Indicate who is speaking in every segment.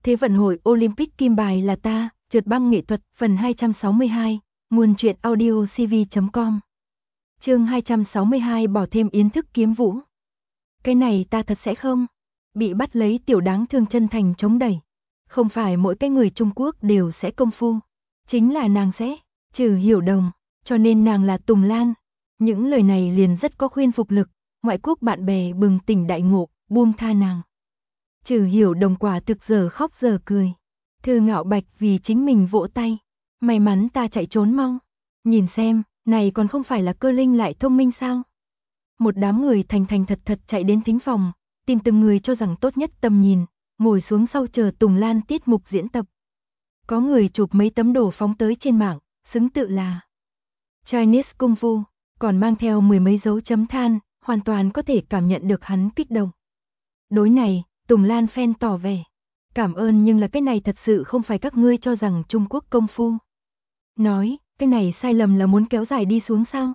Speaker 1: Thế vận hội Olympic kim bài là ta, trượt băng nghệ thuật, phần 262, nguồn truyện audio cv.com. Chương 262 bỏ thêm yến thức kiếm vũ. Cái này ta thật sẽ không. Bị bắt lấy tiểu đáng thương chân thành chống đẩy. Không phải mỗi cái người Trung Quốc đều sẽ công phu. Chính là nàng sẽ, trừ Hiểu Đồng, cho nên nàng là Tùng Lan. Những lời này liền rất có khuyên phục lực, ngoại quốc bạn bè bừng tỉnh đại ngộ, buông tha nàng. Trừ Hiểu Đồng quả thực giờ khóc giờ cười. Thư Ngạo Bạch vì chính mình vỗ tay. May mắn ta chạy trốn mau. Nhìn xem, này còn không phải là Cơ Linh lại thông minh sao? Một đám người thành thành thật thật chạy đến thính phòng, tìm từng người cho rằng tốt nhất tầm nhìn, ngồi xuống sau chờ Tùng Lan tiết mục diễn tập. Có người chụp mấy tấm đồ phóng tới trên mạng, xứng tự là Chinese Kung Fu, còn mang theo mười mấy dấu chấm than, hoàn toàn có thể cảm nhận được hắn kích động. Đối này, Tùng Lan fan tỏ vẻ. Cảm ơn, nhưng là cái này thật sự không phải các ngươi cho rằng Trung Quốc công phu. Nói, cái này sai lầm là muốn kéo dài đi xuống sao?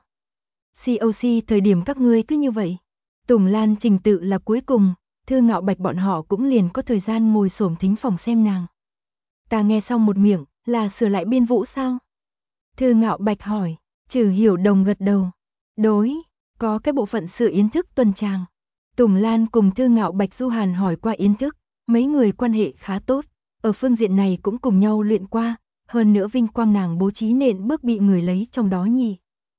Speaker 1: COC thời điểm các ngươi cứ như vậy. Tùng Lan trình tự là cuối cùng, Thư Ngạo Bạch bọn họ cũng liền có thời gian ngồi xổm thính phòng xem nàng. Ta nghe xong một miệng, là sửa lại biên vũ sao? Thư Ngạo Bạch hỏi, Trừ Hiểu Đồng gật đầu. Đối, có cái bộ phận sửa yến thức tuần tràng. Tùng Lan cùng Thư Ngạo Bạch Du Hàn hỏi qua yến thức, mấy người quan hệ khá tốt, ở phương diện này cũng cùng nhau luyện qua, hơn nữa vinh quang nàng bố trí nện bước bị người lấy trong đó nhỉ.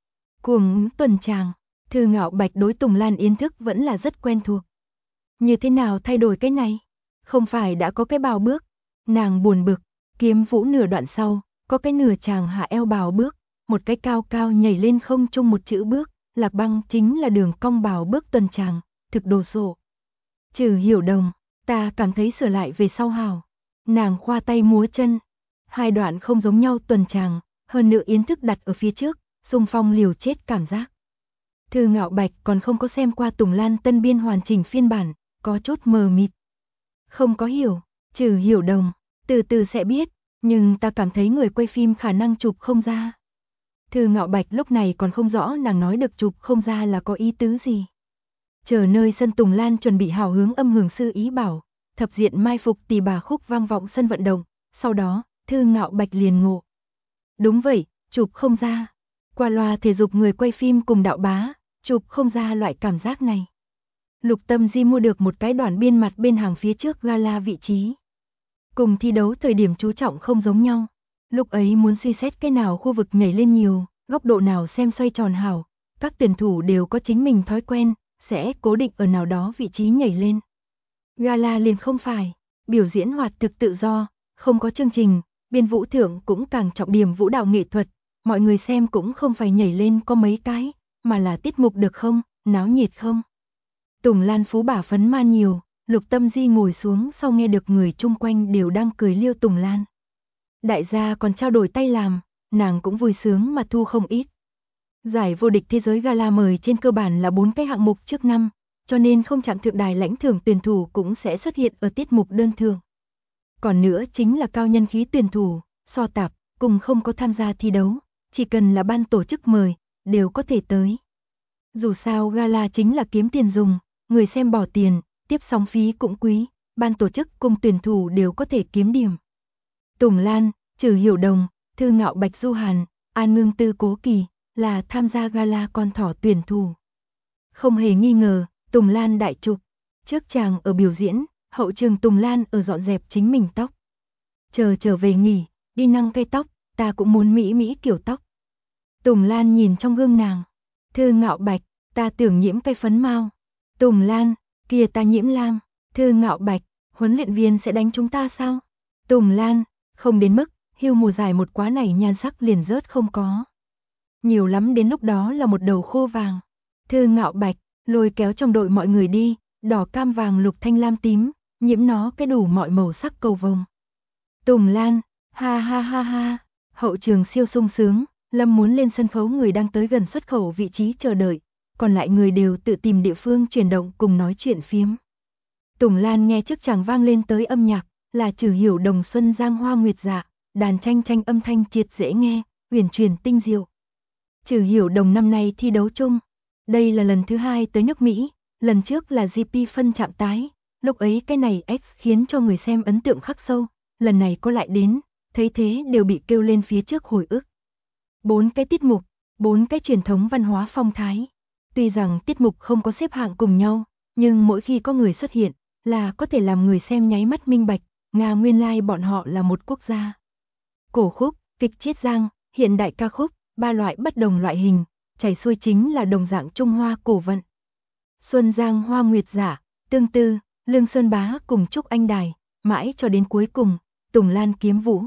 Speaker 1: Cuồng tuần tràng, Thư Ngạo Bạch đối Tùng Lan yến thức vẫn là rất quen thuộc. Như thế nào thay đổi cái này? Không phải đã có cái bào bước? Nàng buồn bực, kiếm vũ nửa đoạn sau, có cái nửa chàng hạ eo bào bước, một cái cao cao nhảy lên không trung một chữ bước, Lạc Băng chính là đường cong bào bước tuần tràng, thực đồ sộ. Trừ Hiểu Đồng, ta cảm thấy sửa lại về sau hào. Nàng khoa tay múa chân, hai đoạn không giống nhau tuần tràng, hơn nữa yến thức đặt ở phía trước, xung phong liều chết cảm giác. Thư Ngạo Bạch còn không có xem qua Tùng Lan tân biên hoàn chỉnh phiên bản, có chút mờ mịt. Không có hiểu, Trừ Hiểu Đồng, từ từ sẽ biết, nhưng ta cảm thấy người quay phim khả năng chụp không ra. Thư Ngạo Bạch lúc này còn không rõ nàng nói được chụp không ra là có ý tứ gì. Chờ nơi sân Tùng Lan chuẩn bị hào hướng âm hưởng sư ý bảo, thập diện mai phục tỳ bà khúc vang vọng sân vận động, sau đó, Thư Ngạo Bạch liền ngộ. Đúng vậy, chụp không ra. Qua loa thể dục người quay phim cùng đạo bá, chụp không ra loại cảm giác này. Lục Tâm Di mua được một cái đoạn biên mặt bên hàng phía trước gala vị trí. Cùng thi đấu thời điểm chú trọng không giống nhau. Lúc ấy muốn suy xét cái nào khu vực nhảy lên nhiều, góc độ nào xem xoay tròn hảo. Các tuyển thủ đều có chính mình thói quen, sẽ cố định ở nào đó vị trí nhảy lên. Gala liền không phải, biểu diễn hoạt thực tự do, không có chương trình, biên vũ thưởng cũng càng trọng điểm vũ đạo nghệ thuật. Mọi người xem cũng không phải nhảy lên có mấy cái, mà là tiết mục được không, náo nhiệt không. Tùng Lan phú bả phấn man nhiều, Lục Tâm Di ngồi xuống sau nghe được người chung quanh đều đang cười liêu Tùng Lan. Đại gia còn trao đổi tay làm, nàng cũng vui sướng mà thu không ít. Giải vô địch thế giới gala mời trên cơ bản là 4 cái hạng mục trước năm, cho nên không chạm thượng đài lãnh thưởng tuyển thủ cũng sẽ xuất hiện ở tiết mục đơn thường. Còn nữa chính là cao nhân khí tuyển thủ, so tạp, cùng không có tham gia thi đấu, chỉ cần là ban tổ chức mời, đều có thể tới. Dù sao gala chính là kiếm tiền dùng, người xem bỏ tiền, tiếp sóng phí cũng quý, ban tổ chức cùng tuyển thủ đều có thể kiếm điểm. Tùng Lan, Trừ Hiểu Đồng, Thư Ngạo Bạch Du Hàn, An Ngưng Tư Cố Kỳ là tham gia gala con thỏ tuyển thủ. Không hề nghi ngờ, Tùng Lan đại trục. Trước chàng ở biểu diễn, hậu trường Tùng Lan ở dọn dẹp chính mình tóc. Chờ trở về nghỉ, đi năng cây tóc, ta cũng muốn mỹ mỹ kiểu tóc. Tùng Lan nhìn trong gương nàng. Thư Ngạo Bạch, ta tưởng nhiễm cây phấn mau. Tùng Lan, kia ta nhiễm lam. Thư Ngạo Bạch, huấn luyện viên sẽ đánh chúng ta sao? Tùng Lan, không đến mức, hưu mùa giải một quá này nhan sắc liền rớt không có. Nhiều lắm đến lúc đó là một đầu khô vàng. Thư Ngạo Bạch, lôi kéo trong đội mọi người đi, đỏ cam vàng lục thanh lam tím, nhiễm nó cái đủ mọi màu sắc cầu vồng. Tùng Lan, ha ha ha ha, hậu trường siêu sung sướng, Lâm muốn lên sân khấu người đang tới gần xuất khẩu vị trí chờ đợi, còn lại người đều tự tìm địa phương chuyển động cùng nói chuyện phiếm. Tùng Lan nghe trước chàng vang lên tới âm nhạc, là Trừ Hiểu Đồng xuân giang hoa nguyệt dạ, đàn tranh tranh âm thanh triệt dễ nghe, huyền truyền tinh diệu. Trừ Hiểu Đồng năm nay thi đấu chung, đây là lần thứ 2 tới nước Mỹ, lần trước là GP phân chạm tái, lúc ấy cái này X khiến cho người xem ấn tượng khắc sâu, lần này có lại đến, thấy thế đều bị kêu lên phía trước hồi ức. 4 cái tiết mục, 4 cái truyền thống văn hóa phong thái. Tuy rằng tiết mục không có xếp hạng cùng nhau, nhưng mỗi khi có người xuất hiện, là có thể làm người xem nháy mắt minh bạch, Nga nguyên lai bọn họ là một quốc gia. Cổ khúc, kịch chiết giang, hiện đại ca khúc, 3 loại bất đồng loại hình, chảy xuôi chính là đồng dạng Trung Hoa cổ vận. Xuân Giang Hoa Nguyệt Giả, Tương Tư, Lương Sơn Bá cùng Trúc Anh Đài, mãi cho đến cuối cùng, Tùng Lan kiếm vũ.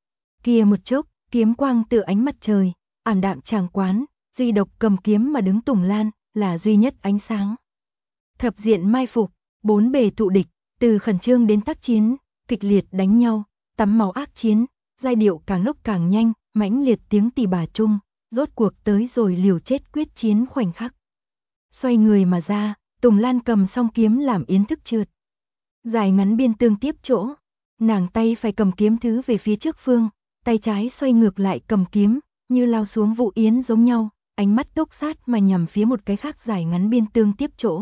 Speaker 1: Kia một chốc, kiếm quang tựa ánh mặt trời, ảm đạm tràng quán, duy độc cầm kiếm mà đứng Tùng Lan, là duy nhất ánh sáng. Thập diện mai phục, 4 bề tụ địch, từ khẩn trương đến tác chiến, kịch liệt đánh nhau, tắm máu ác chiến, giai điệu càng lúc càng nhanh, mãnh liệt tiếng tỳ bà chung, rốt cuộc tới rồi liều chết quyết chiến khoảnh khắc. Xoay người mà ra, Tùng Lan cầm song kiếm làm yến thức trượt. Dài ngắn biên tương tiếp chỗ, nàng tay phải cầm kiếm thứ về phía trước phương, tay trái xoay ngược lại cầm kiếm, như lao xuống vụ yến giống nhau, ánh mắt túc sát mà nhằm phía một cái khác dài ngắn biên tương tiếp chỗ.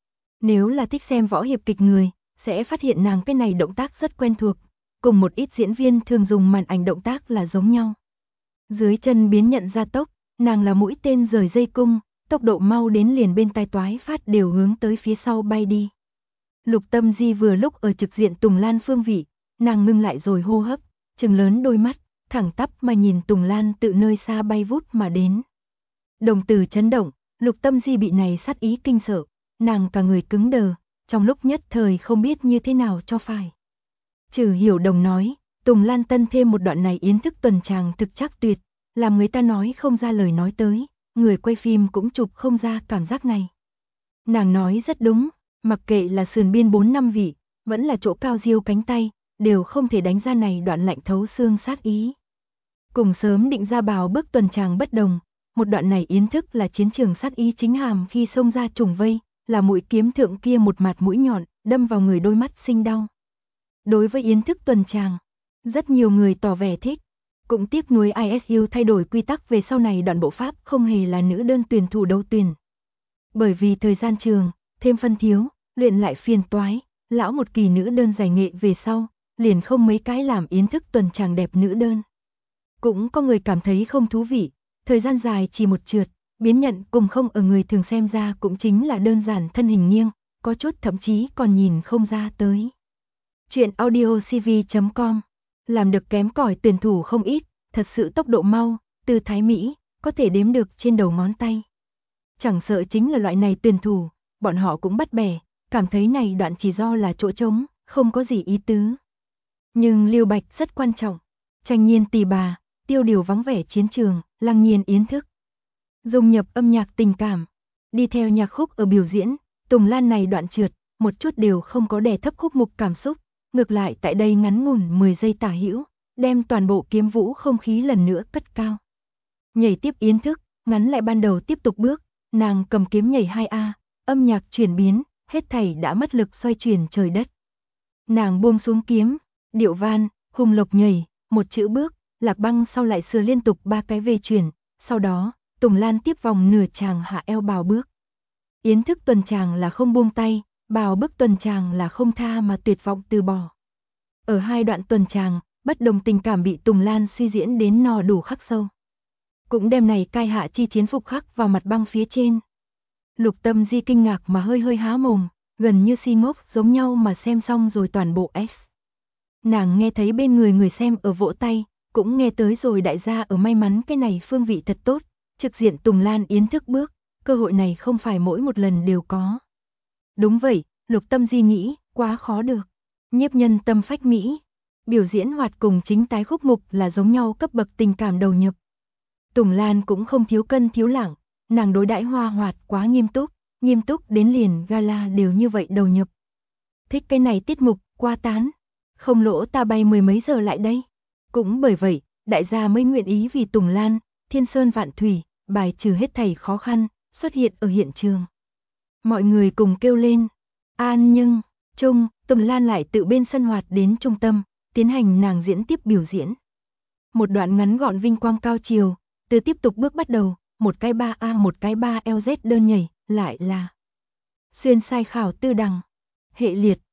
Speaker 1: Nếu là thích xem võ hiệp kịch người, sẽ phát hiện nàng cái này động tác rất quen thuộc, cùng một ít diễn viên thường dùng màn ảnh động tác là giống nhau. Dưới chân biến nhận ra tốc, nàng là mũi tên rời dây cung, tốc độ mau đến liền bên tai toái phát đều hướng tới phía sau bay đi. Lục Tâm Di vừa lúc ở trực diện Tùng Lan phương vị, nàng ngưng lại rồi hô hấp, trừng lớn đôi mắt, thẳng tắp mà nhìn Tùng Lan tự nơi xa bay vút mà đến. Đồng tử chấn động, Lục Tâm Di bị này sát ý kinh sợ, nàng cả người cứng đờ, trong lúc nhất thời không biết như thế nào cho phải. Trừ Hiểu Đồng nói, Tùng Lan tân thêm một đoạn này yến thức tuần tràng thực chắc tuyệt, làm người ta nói không ra lời nói tới, người quay phim cũng chụp không ra cảm giác này. Nàng nói rất đúng, mặc kệ là sườn biên 4 năm vị, vẫn là chỗ cao diêu cánh tay, đều không thể đánh ra này đoạn lạnh thấu xương sát ý. Cùng sớm định ra bào bước tuần tràng bất đồng, một đoạn này yến thức là chiến trường sát ý chính hàm khi xông ra trùng vây, là mũi kiếm thượng kia một mặt mũi nhọn, đâm vào người đôi mắt sinh đau. Đối với yến thức tuần tràng, rất nhiều người tỏ vẻ thích, cũng tiếc nuối ISU thay đổi quy tắc về sau này đoạn bộ pháp không hề là nữ đơn tuyển thủ đấu tuyển. Bởi vì thời gian trường, thêm phân thiếu, luyện lại phiền toái, lão một kỳ nữ đơn giải nghệ về sau, liền không mấy cái làm yến thức tuần tràng đẹp nữ đơn. Cũng có người cảm thấy không thú vị, thời gian dài chỉ một trượt, biến nhận cùng không ở người thường xem ra cũng chính là đơn giản thân hình nghiêng, có chút thậm chí còn nhìn không ra tới. Chuyện audiocv.com, làm được kém cỏi tuyển thủ không ít, thật sự tốc độ mau, từ Thái Mỹ, có thể đếm được trên đầu ngón tay. Chẳng sợ chính là loại này tuyển thủ, bọn họ cũng bắt bẻ, cảm thấy này đoạn chỉ do là chỗ trống, không có gì ý tứ. Nhưng Lưu Bạch rất quan trọng, tranh nhiên tỳ bà, tiêu điều vắng vẻ chiến trường, lăng nhiên yến thức. Dung nhập âm nhạc tình cảm, đi theo nhạc khúc ở biểu diễn, Tùng Lan này đoạn trượt, một chút đều không có đè thấp khúc mục cảm xúc, ngược lại tại đây ngắn ngủn 10 giây tả hữu, đem toàn bộ kiếm vũ không khí lần nữa cất cao. Nhảy tiếp yến thức, ngắn lại ban đầu tiếp tục bước, nàng cầm kiếm nhảy 2A, âm nhạc chuyển biến, hết thảy đã mất lực xoay chuyển trời đất. Nàng buông xuống kiếm, điệu van, hùng lộc nhảy, một chữ bước, Lạc Băng sau lại sửa liên tục 3 cái về chuyển, sau đó, Tùng Lan tiếp vòng nửa tràng hạ eo bào bước. Yến thức tuần tràng là không buông tay, bào bước tuần tràng là không tha mà tuyệt vọng từ bỏ. Ở hai đoạn tuần tràng, bất đồng tình cảm bị Tùng Lan suy diễn đến no đủ khắc sâu. Cũng đem này cai hạ chi chiến phục khắc vào mặt băng phía trên. Lục Tâm Di kinh ngạc mà hơi há mồm, gần như si ngốc giống nhau mà xem xong rồi toàn bộ X. Nàng nghe thấy bên người xem ở vỗ tay, cũng nghe tới rồi đại gia ở may mắn cái này phương vị thật tốt, trực diện Tùng Lan yến thức bước, cơ hội này không phải mỗi một lần đều có. Đúng vậy, Lục Tâm Di nghĩ, quá khó được. Nhiếp nhân tâm phách mỹ, biểu diễn hoạt cùng chính tái khúc mục là giống nhau cấp bậc tình cảm đầu nhập. Tùng Lan cũng không thiếu cân thiếu lạng, nàng đối đãi Hoa Hoạt quá nghiêm túc đến liền gala đều như vậy đầu nhập. Thích cái này tiết mục, qua tán, không lỗ ta bay 10 mấy giờ lại đây. Cũng bởi vậy, đại gia mới nguyện ý vì Tùng Lan, thiên sơn vạn thủy, bài trừ hết thảy khó khăn, xuất hiện ở hiện trường. Mọi người cùng kêu lên, an nhưng, trung, Tùng Lan lại tự bên sân hoạt đến trung tâm, tiến hành nàng diễn tiếp biểu diễn. Một đoạn ngắn gọn vinh quang cao chiều, từ tiếp tục bước bắt đầu, một cái 3A một cái 3LZ đơn nhảy, lại là xuyên sai khảo tư đằng, hệ liệt,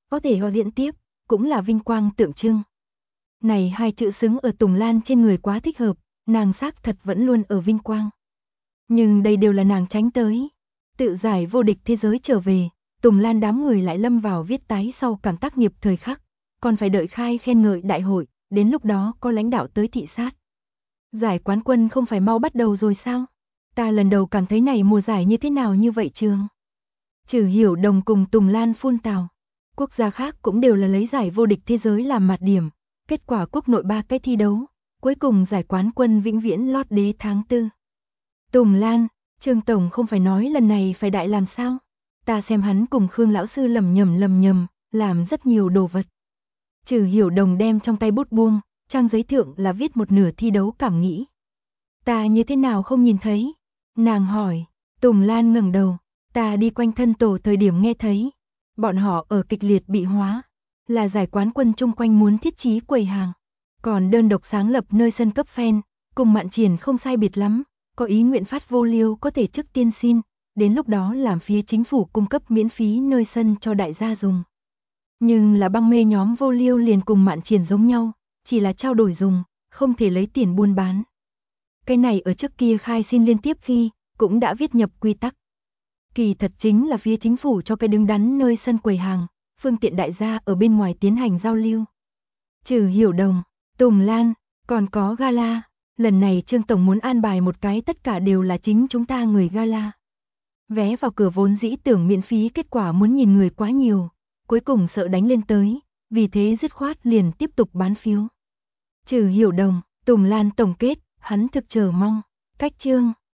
Speaker 1: có thể ho diễn tiếp, cũng là vinh quang tượng trưng. Này hai chữ xứng ở Tùng Lan trên người quá thích hợp, nàng xác thật vẫn luôn ở vinh quang. Nhưng đây đều là nàng tránh tới. Tự giải vô địch thế giới trở về, Tùng Lan đám người lại lâm vào viết tái sau cảm tác nghiệp thời khắc, còn phải đợi khai khen ngợi đại hội, đến lúc đó có lãnh đạo tới thị sát. Giải quán quân không phải mau bắt đầu rồi sao? Ta lần đầu cảm thấy này mùa giải như thế nào như vậy trường. Trừ Hiểu Đồng cùng Tùng Lan phun tào. Quốc gia khác cũng đều là lấy giải vô địch thế giới làm mặt điểm. Kết quả quốc nội 3 cái thi đấu, cuối cùng giải quán quân vĩnh viễn lót đế tháng 4. Tùng Lan, Trương Tổng không phải nói lần này phải đại làm sao? Ta xem hắn cùng Khương lão sư lầm nhầm, làm rất nhiều đồ vật. Trừ Hiểu Đồng đem trong tay bút buông, trang giấy thượng là viết một nửa thi đấu cảm nghĩ. Ta như thế nào không nhìn thấy? Nàng hỏi. Tùng Lan ngẩng đầu, ta đi quanh thân tổ thời điểm nghe thấy. Bọn họ ở kịch liệt bị hóa, là giải quán quân chung quanh muốn thiết trí quầy hàng. Còn đơn độc sáng lập nơi sân cấp fan, cùng Mạn Triển không sai biệt lắm, có ý nguyện phát vô lieu có thể trước tiên xin, đến lúc đó làm phía chính phủ cung cấp miễn phí nơi sân cho đại gia dùng. Nhưng là băng mê nhóm vô lieu liền cùng Mạn Triển giống nhau, chỉ là trao đổi dùng, không thể lấy tiền buôn bán. Cái này ở trước kia khai xin liên tiếp khi, cũng đã viết nhập quy tắc. Kỳ thật chính là phía chính phủ cho cái đứng đắn nơi sân quầy hàng, phương tiện đại gia ở bên ngoài tiến hành giao lưu. Trừ Hiểu Đồng, Tùng Lan, còn có gala, lần này Trương Tổng muốn an bài một cái tất cả đều là chính chúng ta người gala. Vé vào cửa vốn dĩ tưởng miễn phí, kết quả muốn nhìn người quá nhiều, cuối cùng sợ đánh lên tới, vì thế dứt khoát liền tiếp tục bán phiếu. Trừ Hiểu Đồng, Tùng Lan tổng kết, hắn thực chờ mong, cách Trương